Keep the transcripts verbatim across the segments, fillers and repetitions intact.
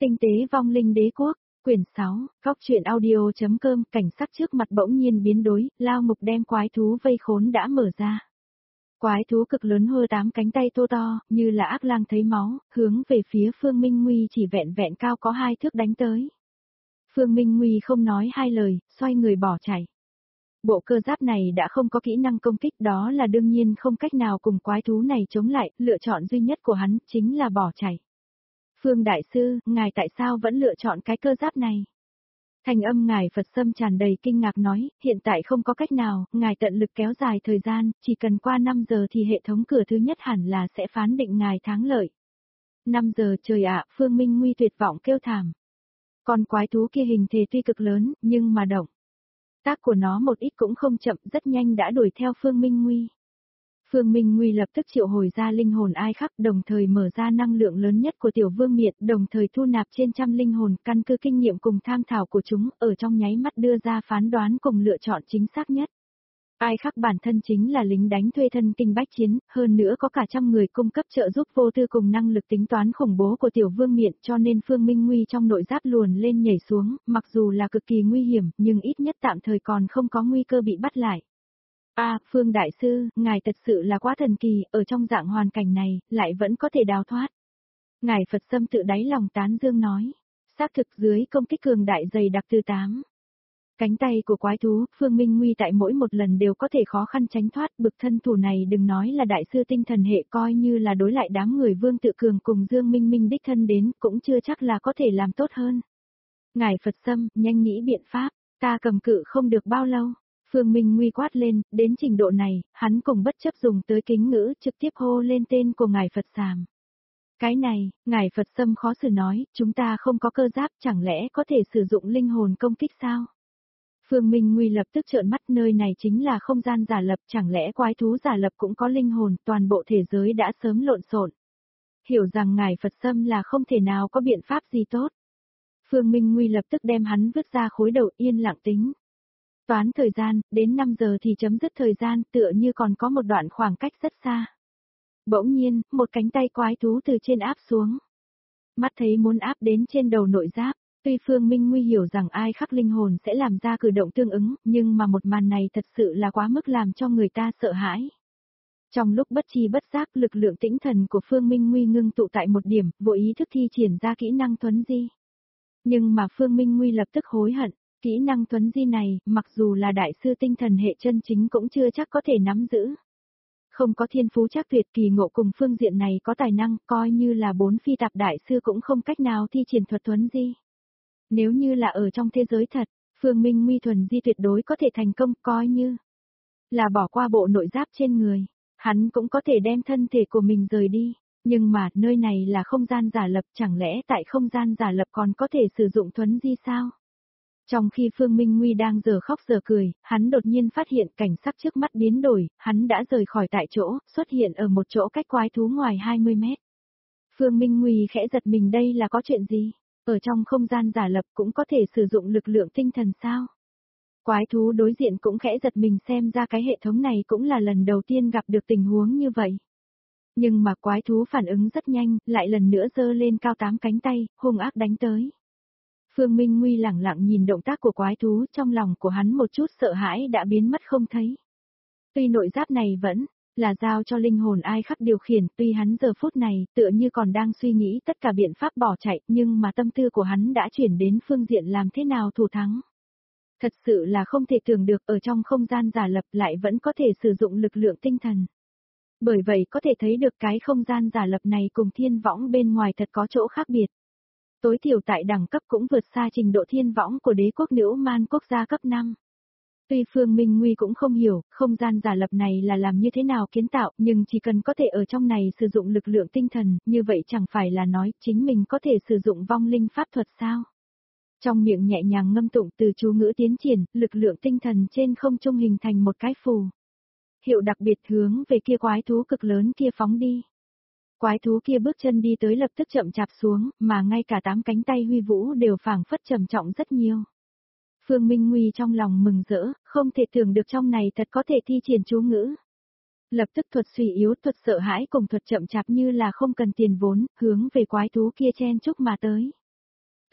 Tinh tế vong linh đế quốc, quyển sáu, góc truyện audio.com, cảnh sắc trước mặt bỗng nhiên biến đổi, lao ngục đem quái thú vây khốn đã mở ra. Quái thú cực lớn hơ tám cánh tay thô to, như là ác lang thấy máu, hướng về phía Phương Minh Nguy chỉ vẹn vẹn cao có hai thước đánh tới. Phương Minh Nguy không nói hai lời, xoay người bỏ chạy. Bộ cơ giáp này đã không có kỹ năng công kích, đó là đương nhiên không cách nào cùng quái thú này chống lại, lựa chọn duy nhất của hắn chính là bỏ chạy. Phương Đại Sư, ngài tại sao vẫn lựa chọn cái cơ giáp này? Thành âm ngài Phật Sâm tràn đầy kinh ngạc nói, hiện tại không có cách nào, ngài tận lực kéo dài thời gian, chỉ cần qua năm giờ thì hệ thống cửa thứ nhất hẳn là sẽ phán định ngài thắng lợi. năm giờ trời ạ, Phương Minh Nguy tuyệt vọng kêu thảm. Còn quái thú kia hình thể tuy cực lớn, nhưng mà động tác của nó một ít cũng không chậm, rất nhanh đã đuổi theo Phương Minh Nguy. Phương Minh Nguy lập tức triệu hồi ra linh hồn ai khắc, đồng thời mở ra năng lượng lớn nhất của tiểu vương miện, đồng thời thu nạp trên trăm linh hồn, căn cứ kinh nghiệm cùng tham thảo của chúng, ở trong nháy mắt đưa ra phán đoán cùng lựa chọn chính xác nhất. Ai khắc bản thân chính là lính đánh thuê thân kinh bách chiến, hơn nữa có cả trăm người cung cấp trợ giúp vô tư cùng năng lực tính toán khủng bố của tiểu vương miện, cho nên Phương Minh Nguy trong nội giáp luồn lên nhảy xuống, mặc dù là cực kỳ nguy hiểm, nhưng ít nhất tạm thời còn không có nguy cơ bị bắt lại. A, à, Phương Đại Sư, ngài thật sự là quá thần kỳ, ở trong dạng hoàn cảnh này, lại vẫn có thể đào thoát. Ngài Phật Sâm tự đáy lòng tán dương nói, xác thực dưới công kích cường đại dày đặc từ tám cánh tay của quái thú, Phương Minh Nguy tại mỗi một lần đều có thể khó khăn tránh thoát, bực thân thủ này đừng nói là đại sư tinh thần hệ, coi như là đối lại đám người Vương Tự Cường cùng Dương Minh Minh đích thân đến, cũng chưa chắc là có thể làm tốt hơn. Ngài Phật Sâm, nhanh nghĩ biện pháp, ta cầm cự không được bao lâu. Phương Minh Nguy quát lên, đến trình độ này, hắn cùng bất chấp dùng tới kính ngữ, trực tiếp hô lên tên của ngài Phật Sàm. Cái này, ngài Phật Sâm khó xử nói, chúng ta không có cơ giáp, chẳng lẽ có thể sử dụng linh hồn công kích sao? Phương Minh Nguy lập tức trợn mắt, nơi này chính là không gian giả lập, chẳng lẽ quái thú giả lập cũng có linh hồn, toàn bộ thế giới đã sớm lộn xộn. Hiểu rằng ngài Phật Sâm là không thể nào có biện pháp gì tốt. Phương Minh Nguy lập tức đem hắn vứt ra khối đầu, yên lặng tính. Toán thời gian, đến năm giờ thì chấm dứt thời gian, tựa như còn có một đoạn khoảng cách rất xa. Bỗng nhiên, một cánh tay quái thú từ trên áp xuống. Mắt thấy muốn áp đến trên đầu nội giáp, tuy Phương Minh Nguy hiểu rằng ai khắc linh hồn sẽ làm ra cử động tương ứng, nhưng mà một màn này thật sự là quá mức làm cho người ta sợ hãi. Trong lúc bất chi bất giác, lực lượng tĩnh thần của Phương Minh Nguy ngưng tụ tại một điểm, vô ý thức thi triển ra kỹ năng thuấn di. Nhưng mà Phương Minh Nguy lập tức hối hận. Kỹ năng thuấn di này, mặc dù là đại sư tinh thần hệ chân chính cũng chưa chắc có thể nắm giữ. Không có thiên phú chắc tuyệt kỳ ngộ cùng phương diện này có tài năng, coi như là bốn phi tạp đại sư cũng không cách nào thi triển thuật thuấn di. Nếu như là ở trong thế giới thật, Phương Minh Nguy thuần di tuyệt đối có thể thành công, coi như là bỏ qua bộ nội giáp trên người, hắn cũng có thể đem thân thể của mình rời đi. Nhưng mà, nơi này là không gian giả lập, chẳng lẽ tại không gian giả lập còn có thể sử dụng thuấn di sao? Trong khi Phương Minh Nguy đang giờ khóc giờ cười, hắn đột nhiên phát hiện cảnh sắc trước mắt biến đổi, hắn đã rời khỏi tại chỗ, xuất hiện ở một chỗ cách quái thú ngoài hai mươi mét. Phương Minh Nguy khẽ giật mình, đây là có chuyện gì? Ở trong không gian giả lập cũng có thể sử dụng lực lượng tinh thần sao? Quái thú đối diện cũng khẽ giật mình, xem ra cái hệ thống này cũng là lần đầu tiên gặp được tình huống như vậy. Nhưng mà quái thú phản ứng rất nhanh, lại lần nữa giơ lên cao tám cánh tay, hung ác đánh tới. Phương Minh Nguy lẳng lặng nhìn động tác của quái thú, trong lòng của hắn một chút sợ hãi đã biến mất không thấy. Tuy nội giáp này vẫn là giao cho linh hồn ai khắc điều khiển, tuy hắn giờ phút này tựa như còn đang suy nghĩ tất cả biện pháp bỏ chạy, nhưng mà tâm tư của hắn đã chuyển đến phương diện làm thế nào thủ thắng. Thật sự là không thể tưởng được, ở trong không gian giả lập lại vẫn có thể sử dụng lực lượng tinh thần. Bởi vậy có thể thấy được cái không gian giả lập này cùng thiên võng bên ngoài thật có chỗ khác biệt. Tối thiểu tại đẳng cấp cũng vượt xa trình độ thiên võng của đế quốc Nữ Man quốc gia cấp năm. Tuy Phương Minh Nguy cũng không hiểu, không gian giả lập này là làm như thế nào kiến tạo, nhưng chỉ cần có thể ở trong này sử dụng lực lượng tinh thần, như vậy chẳng phải là nói chính mình có thể sử dụng vong linh pháp thuật sao? Trong miệng nhẹ nhàng ngâm tụng từ chú ngữ tiến triển, lực lượng tinh thần trên không trung hình thành một cái phù hiệu đặc biệt hướng về kia quái thú cực lớn kia phóng đi. Quái thú kia bước chân đi tới lập tức chậm chạp xuống, mà ngay cả tám cánh tay huy vũ đều phảng phất trầm trọng rất nhiều. Phương Minh Nguy trong lòng mừng rỡ, không thể tưởng được trong này thật có thể thi triển chú ngữ. Lập tức thuật suy yếu, thuật sợ hãi cùng thuật chậm chạp như là không cần tiền vốn, hướng về quái thú kia chen chúc mà tới.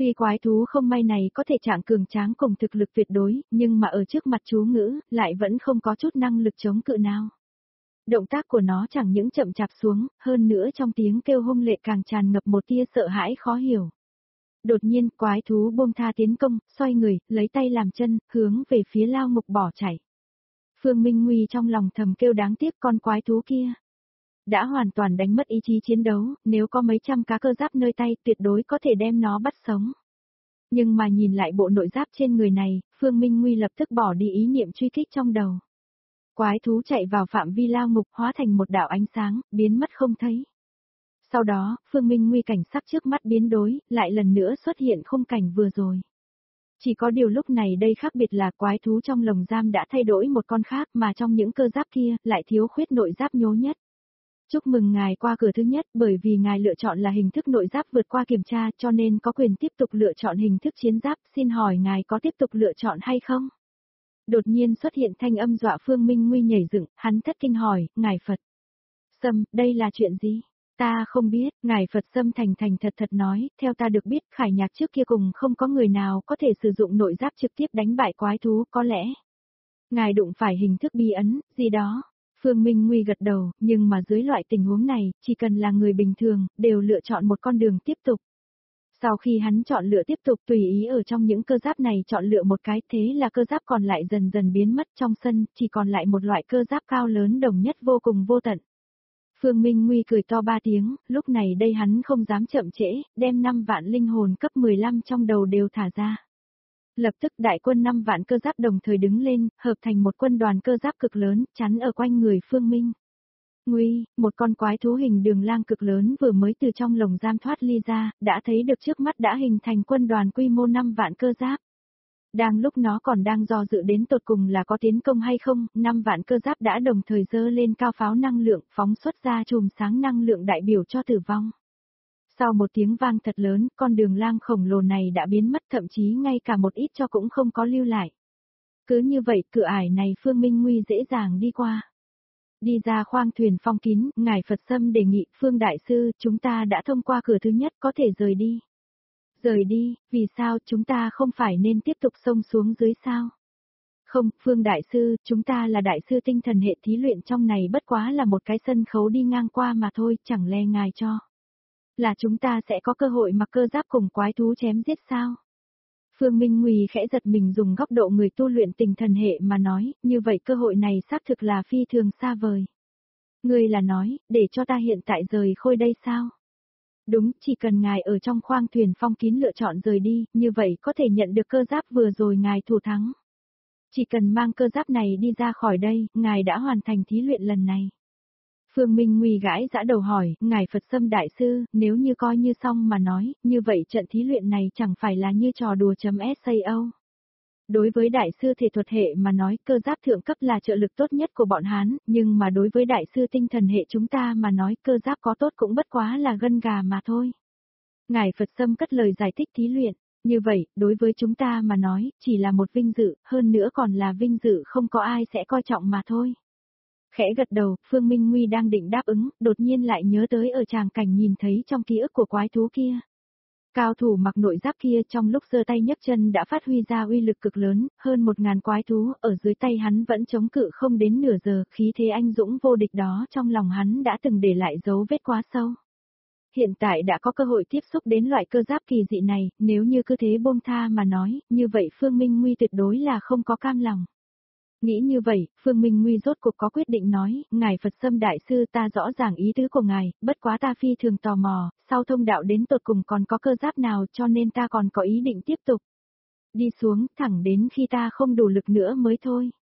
Tuy quái thú không may này có thể trạng cường tráng cùng thực lực tuyệt đối, nhưng mà ở trước mặt chú ngữ, lại vẫn không có chút năng lực chống cự nào. Động tác của nó chẳng những chậm chạp xuống, hơn nữa trong tiếng kêu hung lệ càng tràn ngập một tia sợ hãi khó hiểu. Đột nhiên, quái thú buông tha tiến công, xoay người, lấy tay làm chân, hướng về phía Lao Ngục bỏ chạy. Phương Minh Nguy trong lòng thầm kêu đáng tiếc con quái thú kia. Đã hoàn toàn đánh mất ý chí chiến đấu, nếu có mấy trăm cá cơ giáp nơi tay tuyệt đối có thể đem nó bắt sống. Nhưng mà nhìn lại bộ nội giáp trên người này, Phương Minh Nguy lập tức bỏ đi ý niệm truy kích trong đầu. Quái thú chạy vào phạm vi Lao Ngục hóa thành một đạo ánh sáng, biến mất không thấy. Sau đó, Phương Minh Nguy cảnh sắc trước mắt biến đổi, lại lần nữa xuất hiện khung cảnh vừa rồi. Chỉ có điều lúc này đây khác biệt là quái thú trong lồng giam đã thay đổi một con khác mà trong những cơ giáp kia lại thiếu khuyết nội giáp nhố nhất. Chúc mừng ngài qua cửa thứ nhất bởi vì ngài lựa chọn là hình thức nội giáp vượt qua kiểm tra cho nên có quyền tiếp tục lựa chọn hình thức chiến giáp, xin hỏi ngài có tiếp tục lựa chọn hay không? Đột nhiên xuất hiện thanh âm dọa Phương Minh Nguy nhảy dựng, hắn thất kinh hỏi, ngài Phật Sâm, đây là chuyện gì? Ta không biết, ngài Phật Sâm thành thành thật thật nói, theo ta được biết Khải Nhạc trước kia cùng không có người nào có thể sử dụng nội giáp trực tiếp đánh bại quái thú có lẽ. Ngài đụng phải hình thức bí ấn, gì đó. Phương Minh Nguy gật đầu, nhưng mà dưới loại tình huống này, chỉ cần là người bình thường, đều lựa chọn một con đường tiếp tục. Sau khi hắn chọn lựa tiếp tục tùy ý ở trong những cơ giáp này chọn lựa một cái thế là cơ giáp còn lại dần dần biến mất trong sân, chỉ còn lại một loại cơ giáp cao lớn đồng nhất vô cùng vô tận. Phương Minh Nguy cười to ba tiếng, lúc này đây hắn không dám chậm trễ, đem năm vạn linh hồn cấp mười lăm trong đầu đều thả ra. Lập tức đại quân năm vạn cơ giáp đồng thời đứng lên, hợp thành một quân đoàn cơ giáp cực lớn, chắn ở quanh người Phương Minh Nguy, một con quái thú hình đường lang cực lớn vừa mới từ trong lồng giam thoát ly ra, đã thấy được trước mắt đã hình thành quân đoàn quy mô năm vạn cơ giáp. Đang lúc nó còn đang do dự đến tột cùng là có tiến công hay không, năm vạn cơ giáp đã đồng thời dơ lên cao pháo năng lượng, phóng xuất ra chùm sáng năng lượng đại biểu cho tử vong. Sau một tiếng vang thật lớn, con đường lang khổng lồ này đã biến mất, thậm chí ngay cả một ít cho cũng không có lưu lại. Cứ như vậy, cửa ải này Phương Minh Nguy dễ dàng đi qua. Đi ra khoang thuyền phong kín, ngài Phật Sâm đề nghị, Phương Đại Sư, chúng ta đã thông qua cửa thứ nhất có thể rời đi. Rời đi, vì sao chúng ta không phải nên tiếp tục xông xuống dưới sao? Không, Phương Đại Sư, chúng ta là Đại Sư tinh thần hệ thí luyện trong này bất quá là một cái sân khấu đi ngang qua mà thôi, chẳng lẽ ngài cho là chúng ta sẽ có cơ hội mặc cơ giáp cùng quái thú chém giết sao? Phương Minh Nguy khẽ giật mình dùng góc độ người tu luyện tinh thần hệ mà nói, như vậy cơ hội này xác thực là phi thường xa vời. Ngươi là nói, để cho ta hiện tại rời khôi đây sao? Đúng, chỉ cần ngài ở trong khoang thuyền phong kín lựa chọn rời đi, như vậy có thể nhận được cơ giáp vừa rồi ngài thủ thắng. Chỉ cần mang cơ giáp này đi ra khỏi đây, ngài đã hoàn thành thí luyện lần này. Phương Minh Nguy gãi giã đầu hỏi, ngài Phật Sâm Đại Sư, nếu như coi như xong mà nói, như vậy trận thí luyện này chẳng phải là như trò đùa chấm sao. Đối với Đại Sư thể thuật hệ mà nói, cơ giáp thượng cấp là trợ lực tốt nhất của bọn Hán, nhưng mà đối với Đại Sư tinh thần hệ chúng ta mà nói, cơ giáp có tốt cũng bất quá là gân gà mà thôi. Ngài Phật Sâm cất lời giải thích thí luyện, như vậy, đối với chúng ta mà nói, chỉ là một vinh dự, hơn nữa còn là vinh dự không có ai sẽ coi trọng mà thôi. Khẽ gật đầu, Phương Minh Nguy đang định đáp ứng, đột nhiên lại nhớ tới ở tràng cảnh nhìn thấy trong ký ức của quái thú kia. Cao thủ mặc nội giáp kia trong lúc giơ tay nhấc chân đã phát huy ra uy lực cực lớn, hơn một ngàn quái thú, ở dưới tay hắn vẫn chống cự không đến nửa giờ, khí thế anh dũng vô địch đó trong lòng hắn đã từng để lại dấu vết quá sâu. Hiện tại đã có cơ hội tiếp xúc đến loại cơ giáp kỳ dị này, nếu như cứ thế buông tha mà nói, như vậy Phương Minh Nguy tuyệt đối là không có cam lòng. Nghĩ như vậy, Phương Minh Nguy rốt cuộc có quyết định nói, ngài Phật Sâm Đại Sư ta rõ ràng ý tứ của ngài, bất quá ta phi thường tò mò, sau thông đạo đến tột cùng còn có cơ giáp nào cho nên ta còn có ý định tiếp tục đi xuống, thẳng đến khi ta không đủ lực nữa mới thôi.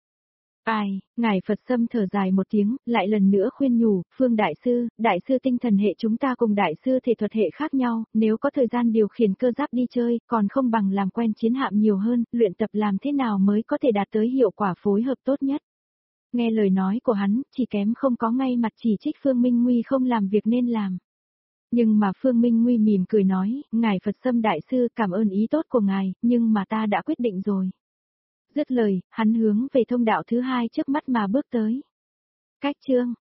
Ai, ngài Phật Sâm thở dài một tiếng, lại lần nữa khuyên nhủ, Phương Đại Sư, Đại Sư tinh thần hệ chúng ta cùng Đại Sư thể thuật hệ khác nhau, nếu có thời gian điều khiển cơ giáp đi chơi, còn không bằng làm quen chiến hạm nhiều hơn, luyện tập làm thế nào mới có thể đạt tới hiệu quả phối hợp tốt nhất. Nghe lời nói của hắn, chỉ kém không có ngay mặt chỉ trích Phương Minh Nguy không làm việc nên làm. Nhưng mà Phương Minh Nguy mỉm cười nói, ngài Phật Sâm Đại Sư cảm ơn ý tốt của ngài, nhưng mà ta đã quyết định rồi. Dứt lời, hắn hướng về thông đạo thứ hai trước mắt mà bước tới. Cách chương